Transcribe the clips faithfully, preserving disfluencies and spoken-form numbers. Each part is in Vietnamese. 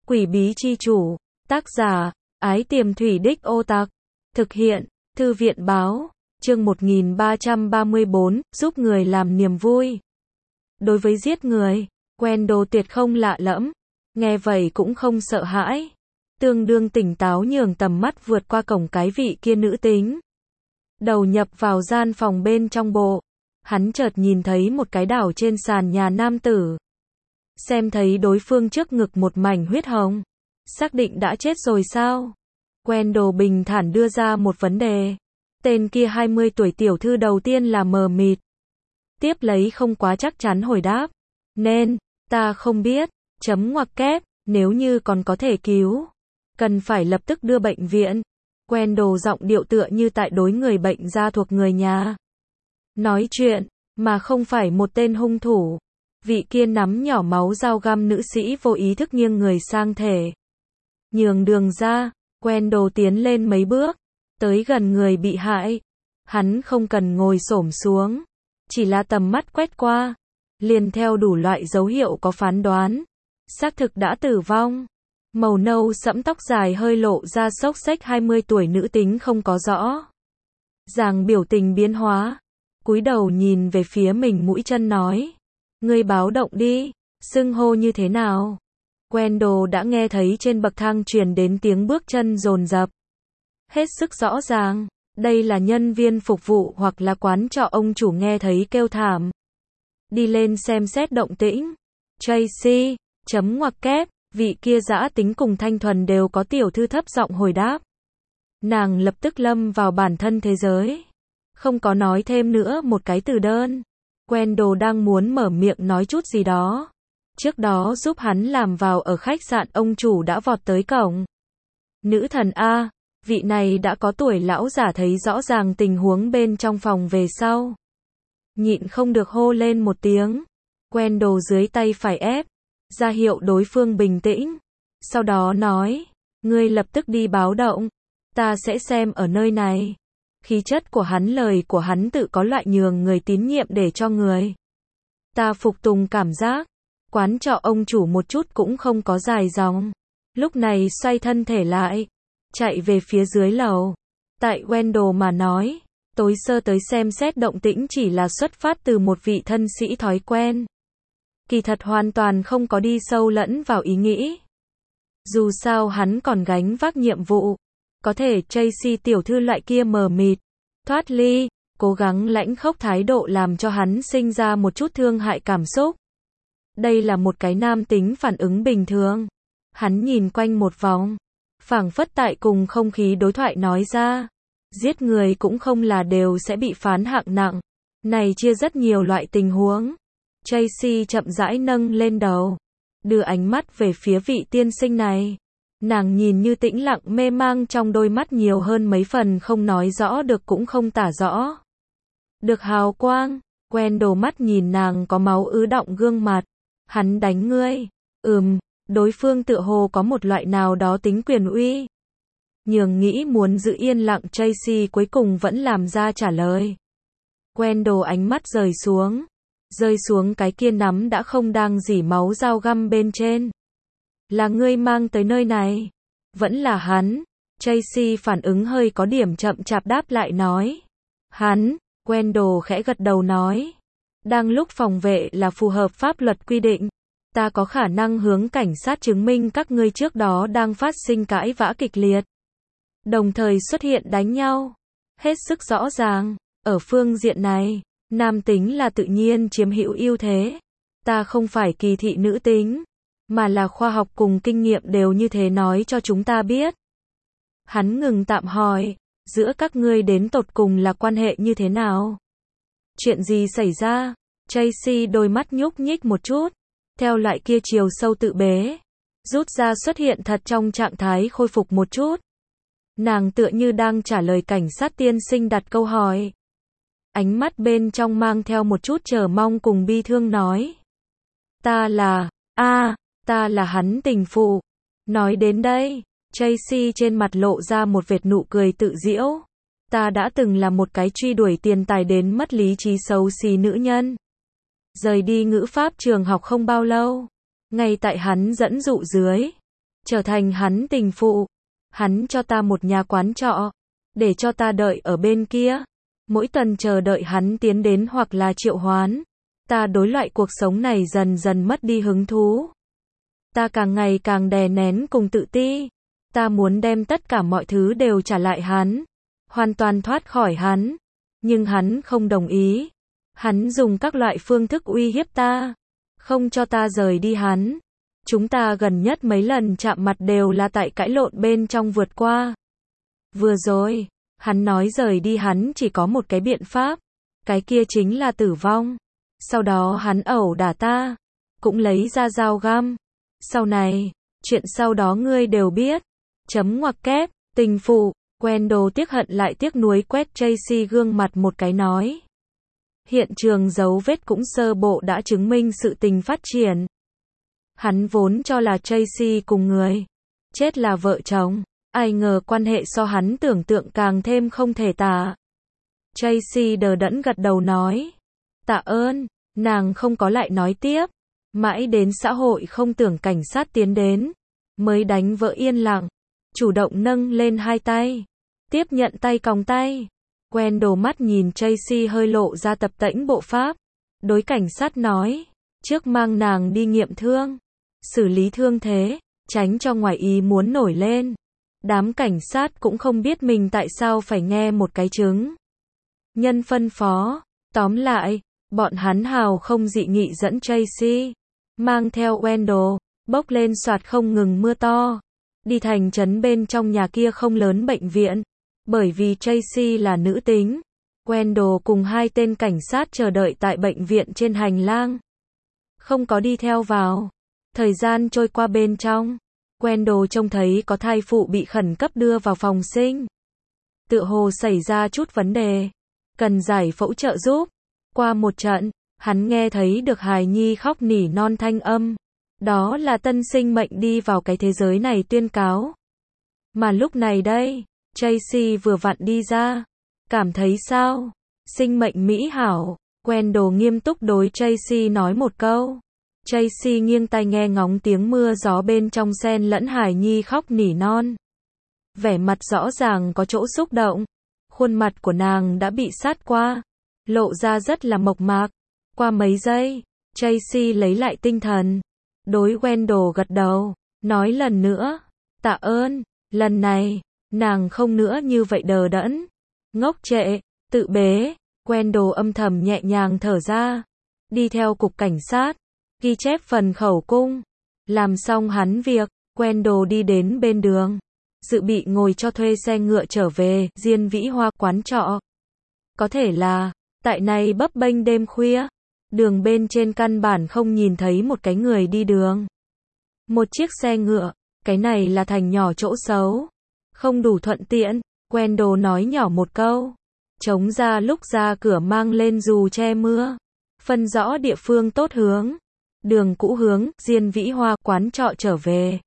Quỷ bí chi chủ, tác giả, Ái Tiềm Thủy Đích Ô Tặc, thực hiện, Thư viện báo, chương một nghìn ba trăm ba mươi bốn, giúp người làm niềm vui. Đối với giết người, Wendell tuyệt không lạ lẫm, nghe vậy cũng không sợ hãi, tương đương tỉnh táo nhường tầm mắt vượt qua cổng cái vị kia nữ tính. Đầu nhập vào gian phòng bên trong bộ, hắn chợt nhìn thấy một cái đảo trên sàn nhà nam tử. Xem thấy đối phương trước ngực một mảnh huyết hồng. Xác định đã chết rồi sao? Wendell bình thản đưa ra một vấn đề. Tên kia hai mươi tuổi tiểu thư đầu tiên là mờ mịt. Tiếp lấy không quá chắc chắn hồi đáp. Nên, ta không biết, chấm ngoặc kép, nếu như còn có thể cứu. Cần phải lập tức đưa bệnh viện. Wendell giọng điệu tựa như tại đối người bệnh gia thuộc người nhà. Nói chuyện, mà không phải một tên hung thủ. Vị kia nắm nhỏ máu dao găm nữ sĩ vô ý thức nghiêng người sang thể. Nhường đường ra, Wendell tiến lên mấy bước, tới gần người bị hại. Hắn không cần ngồi xổm xuống, chỉ là tầm mắt quét qua, liền theo đủ loại dấu hiệu có phán đoán. Xác thực đã tử vong. Màu nâu sẫm tóc dài hơi lộ ra xốc xếch hai mươi tuổi nữ tính không có rõ ràng biểu tình biến hóa. Cúi đầu nhìn về phía mình mũi chân nói. Ngươi báo động đi, xưng hô như thế nào? Wendell đã nghe thấy trên bậc thang truyền đến tiếng bước chân dồn dập. Hết sức rõ ràng, đây là nhân viên phục vụ hoặc là quán trọ ông chủ nghe thấy kêu thảm. Đi lên xem xét động tĩnh. Tracy, chấm ngoặc kép, vị kia dã tính cùng thanh thuần đều có tiểu thư thấp giọng hồi đáp. Nàng lập tức lâm vào bản thân thế giới. Không có nói thêm nữa một cái từ đơn. Wendell đang muốn mở miệng nói chút gì đó. Trước đó giúp hắn làm vào ở khách sạn ông chủ đã vọt tới cổng. Nữ thần A, vị này đã có tuổi lão giả thấy rõ ràng tình huống bên trong phòng về sau. Nhịn không được hô lên một tiếng. Wendell dưới tay phải ép, ra hiệu đối phương bình tĩnh. Sau đó nói, ngươi lập tức đi báo động, ta sẽ xem ở nơi này. Khí chất của hắn lời của hắn tự có loại nhường người tín nhiệm để cho người ta phục tùng cảm giác. Quán trọ ông chủ một chút cũng không có dài dòng. Lúc này xoay thân thể lại, chạy về phía dưới lầu. Tại Wendell mà nói, tối sơ tới xem xét động tĩnh chỉ là xuất phát từ một vị thân sĩ thói quen. Kỳ thật hoàn toàn không có đi sâu lẫn vào ý nghĩ. Dù sao hắn còn gánh vác nhiệm vụ. Có thể Tracy tiểu thư loại kia mờ mịt, thoát ly, cố gắng lãnh khốc thái độ làm cho hắn sinh ra một chút thương hại cảm xúc. Đây là một cái nam tính phản ứng bình thường. Hắn nhìn quanh một vòng, phảng phất tại cùng không khí đối thoại nói ra. Giết người cũng không là đều sẽ bị phán hạng nặng. Này chia rất nhiều loại tình huống. Tracy chậm rãi nâng lên đầu, đưa ánh mắt về phía vị tiên sinh này. Nàng nhìn như tĩnh lặng mê mang trong đôi mắt nhiều hơn mấy phần không nói rõ được cũng không tả rõ được hào quang. Wendell mắt nhìn nàng có máu ứ đọng gương mặt. Hắn đánh ngươi. Ừm, đối phương tựa hồ có một loại nào đó tính quyền uy. Nhường nghĩ muốn giữ yên lặng Tracy cuối cùng vẫn làm ra trả lời. Wendell ánh mắt rời xuống. Rơi xuống cái kia nắm đã không đang rỉ máu dao găm bên trên. Là ngươi mang tới nơi này. Vẫn là hắn. Tracy phản ứng hơi có điểm chậm chạp đáp lại nói. Hắn, Wendell khẽ gật đầu nói. Đang lúc phòng vệ là phù hợp pháp luật quy định. Ta có khả năng hướng cảnh sát chứng minh các ngươi trước đó đang phát sinh cãi vã kịch liệt. Đồng thời xuất hiện đánh nhau. Hết sức rõ ràng. Ở phương diện này, nam tính là tự nhiên chiếm hữu ưu thế. Ta không phải kỳ thị nữ tính. Mà là khoa học cùng kinh nghiệm đều như thế nói cho chúng ta biết. Hắn ngừng tạm hỏi, giữa các ngươi đến tột cùng là quan hệ như thế nào? Chuyện gì xảy ra? Tracy đôi mắt nhúc nhích một chút, theo lại kia chiều sâu tự bế, rút ra xuất hiện thật trong trạng thái khôi phục một chút. Nàng tựa như đang trả lời cảnh sát tiên sinh đặt câu hỏi. Ánh mắt bên trong mang theo một chút chờ mong cùng bi thương nói. Ta là, a ta là hắn tình phụ. Nói đến đây, Tracy trên mặt lộ ra một vệt nụ cười tự giễu. Ta đã từng là một cái truy đuổi tiền tài đến mất lý trí xấu xí nữ nhân. Rời đi ngữ pháp trường học không bao lâu. Ngay tại hắn dẫn dụ dưới, trở thành hắn tình phụ. Hắn cho ta một nhà quán trọ, để cho ta đợi ở bên kia. Mỗi tuần chờ đợi hắn tiến đến hoặc là triệu hoán. Ta đối loại cuộc sống này dần dần mất đi hứng thú. Ta càng ngày càng đè nén cùng tự ti. Ta muốn đem tất cả mọi thứ đều trả lại hắn. Hoàn toàn thoát khỏi hắn. Nhưng hắn không đồng ý. Hắn dùng các loại phương thức uy hiếp ta. Không cho ta rời đi hắn. Chúng ta gần nhất mấy lần chạm mặt đều là tại cãi lộn bên trong vượt qua. Vừa rồi, hắn nói rời đi hắn chỉ có một cái biện pháp. Cái kia chính là tử vong. Sau đó hắn ẩu đả ta. Cũng lấy ra dao găm. Sau này, chuyện sau đó ngươi đều biết. Chấm ngoặc kép, tình phụ. Wendell tiếc hận lại tiếc nuối quét Tracy gương mặt một cái nói. Hiện trường dấu vết cũng sơ bộ đã chứng minh sự tình phát triển. Hắn vốn cho là Tracy cùng người chết là vợ chồng. Ai ngờ quan hệ so hắn tưởng tượng càng thêm không thể tả. Tracy đờ đẫn gật đầu nói. Tạ ơn, nàng không có lại nói tiếp. Mãi đến xã hội không tưởng cảnh sát tiến đến. Mới đánh vỡ yên lặng. Chủ động nâng lên hai tay. Tiếp nhận tay còng tay. Wendell mắt nhìn Tracy hơi lộ ra tập tễnh bộ pháp. Đối cảnh sát nói. Trước mang nàng đi nghiệm thương. Xử lý thương thế. Tránh cho ngoài ý muốn nổi lên. Đám cảnh sát cũng không biết mình tại sao phải nghe một cái chứng. Nhân phân phó. Tóm lại, bọn hắn hào không dị nghị dẫn Tracy. Mang theo Wendell. Bốc lên soạt không ngừng mưa to. Đi thành trấn bên trong nhà kia không lớn bệnh viện. Bởi vì Tracy là nữ tính. Wendell cùng hai tên cảnh sát chờ đợi tại bệnh viện trên hành lang. Không có đi theo vào. Thời gian trôi qua bên trong. Wendell trông thấy có thai phụ bị khẩn cấp đưa vào phòng sinh. Tựa hồ xảy ra chút vấn đề. Cần giải phẫu trợ giúp. Qua một trận, hắn nghe thấy được hài nhi khóc nỉ non thanh âm. Đó là tân sinh mệnh đi vào cái thế giới này tuyên cáo. Mà lúc này đây, Tracy vừa vặn đi ra. Cảm thấy sao? Sinh mệnh mỹ hảo. Wendell nghiêm túc đối Tracy nói một câu. Tracy nghiêng tai nghe ngóng tiếng mưa gió bên trong xen lẫn hài nhi khóc nỉ non. Vẻ mặt rõ ràng có chỗ xúc động. Khuôn mặt của nàng đã bị sát qua. Lộ ra rất là mộc mạc. Qua mấy giây, Tracy lấy lại tinh thần. Đối Wendell gật đầu. Nói lần nữa. Tạ ơn. Lần này, nàng không nữa như vậy đờ đẫn. Ngốc trệ. Tự bế. Wendell âm thầm nhẹ nhàng thở ra. Đi theo cục cảnh sát. Ghi chép phần khẩu cung. Làm xong hắn việc. Wendell đi đến bên đường. Dự bị ngồi cho thuê xe ngựa trở về Diên Vĩ Hoa quán trọ. Có thể là, tại này bấp bênh đêm khuya. Đường bên trên căn bản không nhìn thấy một cái người đi đường. Một chiếc xe ngựa. Cái này là thành nhỏ chỗ xấu. Không đủ thuận tiện. Wendell nói nhỏ một câu. Chống ra lúc ra cửa mang lên dù che mưa. Phân rõ địa phương tốt hướng. Đường cũ hướng, Diên Vĩ Hoa quán trọ trở về.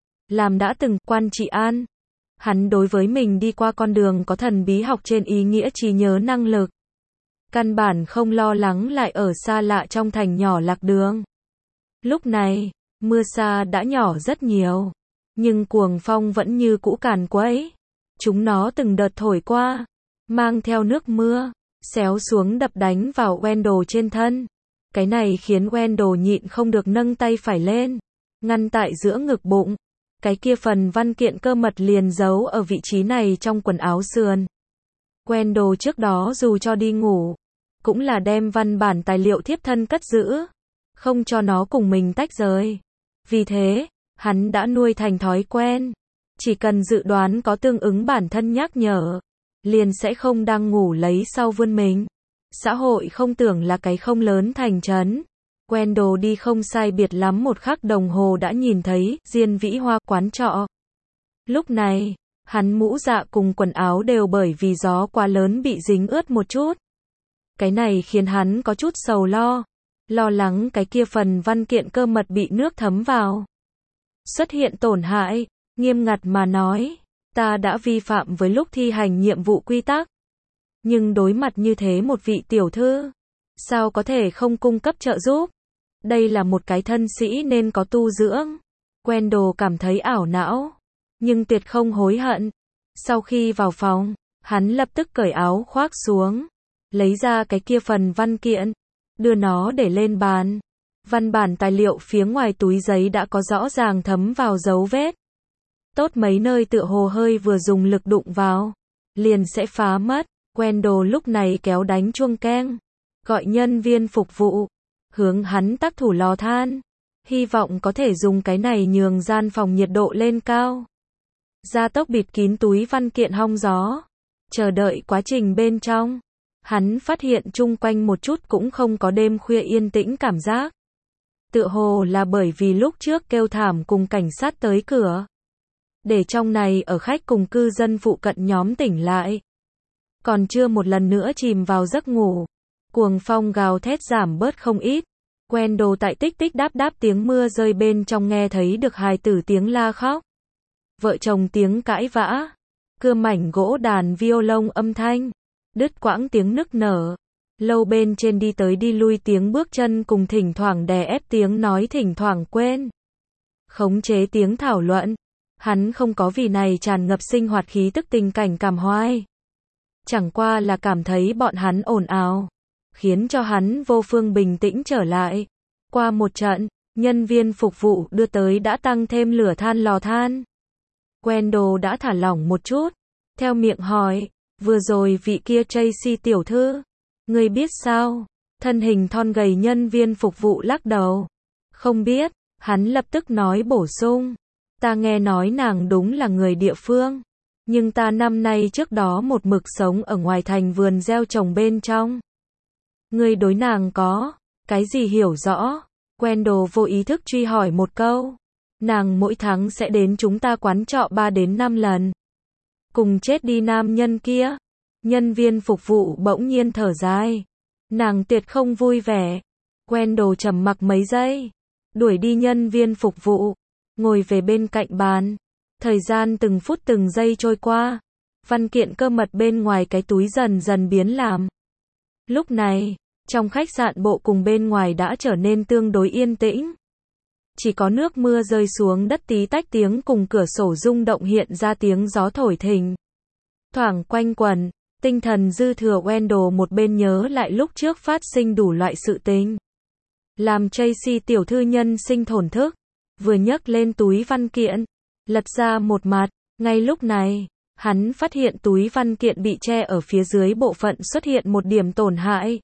Làm đã từng quan trị an. Hắn đối với mình đi qua con đường có thần bí học trên ý nghĩa trí nhớ năng lực. Căn bản không lo lắng lại ở xa lạ trong thành nhỏ lạc đường. Lúc này, mưa xa đã nhỏ rất nhiều. Nhưng cuồng phong vẫn như cũ càn quấy. Chúng nó từng đợt thổi qua. Mang theo nước mưa. Xéo xuống đập đánh vào Wendell trên thân. Cái này khiến Wendell nhịn không được nâng tay phải lên. Ngăn tại giữa ngực bụng. Cái kia phần văn kiện cơ mật liền giấu ở vị trí này trong quần áo sườn. Wendell trước đó dù cho đi ngủ. Cũng là đem văn bản tài liệu thiếp thân cất giữ. Không cho nó cùng mình tách rời. Vì thế, hắn đã nuôi thành thói quen. Chỉ cần dự đoán có tương ứng bản thân nhắc nhở. Liền sẽ không đang ngủ lấy sau vươn mình. Xã hội không tưởng là cái không lớn thành trấn. Wendell đi không sai biệt lắm một khắc đồng hồ đã nhìn thấy Diên Vĩ Hoa quán trọ. Lúc này, hắn mũ dạ cùng quần áo đều bởi vì gió quá lớn bị dính ướt một chút. Cái này khiến hắn có chút sầu lo. Lo lắng cái kia phần văn kiện cơ mật bị nước thấm vào. Xuất hiện tổn hại, nghiêm ngặt mà nói. Ta đã vi phạm với lúc thi hành nhiệm vụ quy tắc. Nhưng đối mặt như thế một vị tiểu thư. Sao có thể không cung cấp trợ giúp? Đây là một cái thân sĩ nên có tu dưỡng. Wendell cảm thấy ảo não, nhưng tuyệt không hối hận. Sau khi vào phòng, hắn lập tức cởi áo khoác xuống, lấy ra cái kia phần văn kiện, đưa nó để lên bàn. Văn bản tài liệu phía ngoài túi giấy đã có rõ ràng thấm vào dấu vết. Tốt mấy nơi tựa hồ hơi vừa dùng lực đụng vào, liền sẽ phá mất. Wendell lúc này kéo đánh chuông keng, gọi nhân viên phục vụ, hướng hắn tác thủ lò than, hy vọng có thể dùng cái này nhường gian phòng nhiệt độ lên cao. Gia tốc bịt kín túi văn kiện hong gió, chờ đợi quá trình bên trong. Hắn phát hiện chung quanh một chút cũng không có đêm khuya yên tĩnh cảm giác. Tựa hồ là bởi vì lúc trước kêu thảm cùng cảnh sát tới cửa, để trong này ở khách cùng cư dân phụ cận nhóm tỉnh lại. Còn chưa một lần nữa chìm vào giấc ngủ, cuồng phong gào thét giảm bớt không ít. Wendell tại tích tích đáp đáp tiếng mưa rơi bên trong nghe thấy được hài tử tiếng la khóc, vợ chồng tiếng cãi vã, cưa mảnh gỗ đàn violon âm thanh, đứt quãng tiếng nức nở, lâu bên trên đi tới đi lui tiếng bước chân cùng thỉnh thoảng đè ép tiếng nói thỉnh thoảng quên, khống chế tiếng thảo luận. Hắn không có vì này tràn ngập sinh hoạt khí tức tình cảnh cảm hoài, chẳng qua là cảm thấy bọn hắn ồn ào, khiến cho hắn vô phương bình tĩnh trở lại. Qua một trận, nhân viên phục vụ đưa tới đã tăng thêm lửa than lò than. Wendell đã thả lỏng một chút, theo miệng hỏi, vừa rồi vị kia Tracy tiểu thư, ngươi biết sao? Thân hình thon gầy nhân viên phục vụ lắc đầu, không biết. Hắn lập tức nói bổ sung, ta nghe nói nàng đúng là người địa phương, nhưng ta năm nay trước đó một mực sống ở ngoài thành vườn gieo trồng bên trong. Ngươi đối nàng có cái gì hiểu rõ? Wendell vô ý thức truy hỏi một câu. Nàng mỗi tháng sẽ đến chúng ta quán trọ ba đến năm lần. Cùng chết đi nam nhân kia. Nhân viên phục vụ bỗng nhiên thở dài. Nàng tuyệt không vui vẻ. Wendell trầm mặc mấy giây, đuổi đi nhân viên phục vụ, ngồi về bên cạnh bàn. Thời gian từng phút từng giây trôi qua, văn kiện cơ mật bên ngoài cái túi dần dần biến làm. Lúc này, trong khách sạn bộ cùng bên ngoài đã trở nên tương đối yên tĩnh. Chỉ có nước mưa rơi xuống đất tí tách tiếng cùng cửa sổ rung động hiện ra tiếng gió thổi thình thoảng quanh quẩn. Tinh thần dư thừa Wendell một bên nhớ lại lúc trước phát sinh đủ loại sự tình, làm Tracy tiểu thư nhân sinh thổn thức, vừa nhấc lên túi văn kiện, lật ra một mặt. Ngay lúc này, hắn phát hiện túi văn kiện bị che ở phía dưới bộ phận xuất hiện một điểm tổn hại,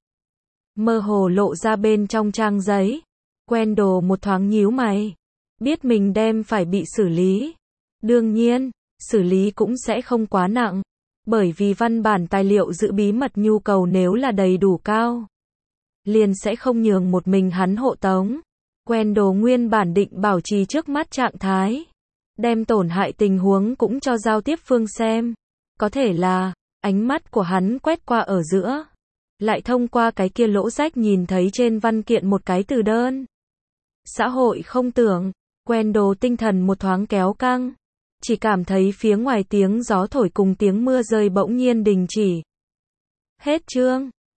mơ hồ lộ ra bên trong trang giấy. Wendell một thoáng nhíu mày, biết mình đem phải bị xử lý. Đương nhiên, xử lý cũng sẽ không quá nặng, bởi vì văn bản tài liệu giữ bí mật nhu cầu nếu là đầy đủ cao, liền sẽ không nhường một mình hắn hộ tống. Wendell nguyên bản định bảo trì trước mắt trạng thái, đem tổn hại tình huống cũng cho giao tiếp phương xem. Có thể là, ánh mắt của hắn quét qua ở giữa, lại thông qua cái kia lỗ rách nhìn thấy trên văn kiện một cái từ đơn. Xã hội không tưởng. Wendell tinh thần một thoáng kéo căng, chỉ cảm thấy phía ngoài tiếng gió thổi cùng tiếng mưa rơi bỗng nhiên đình chỉ. Hết chương.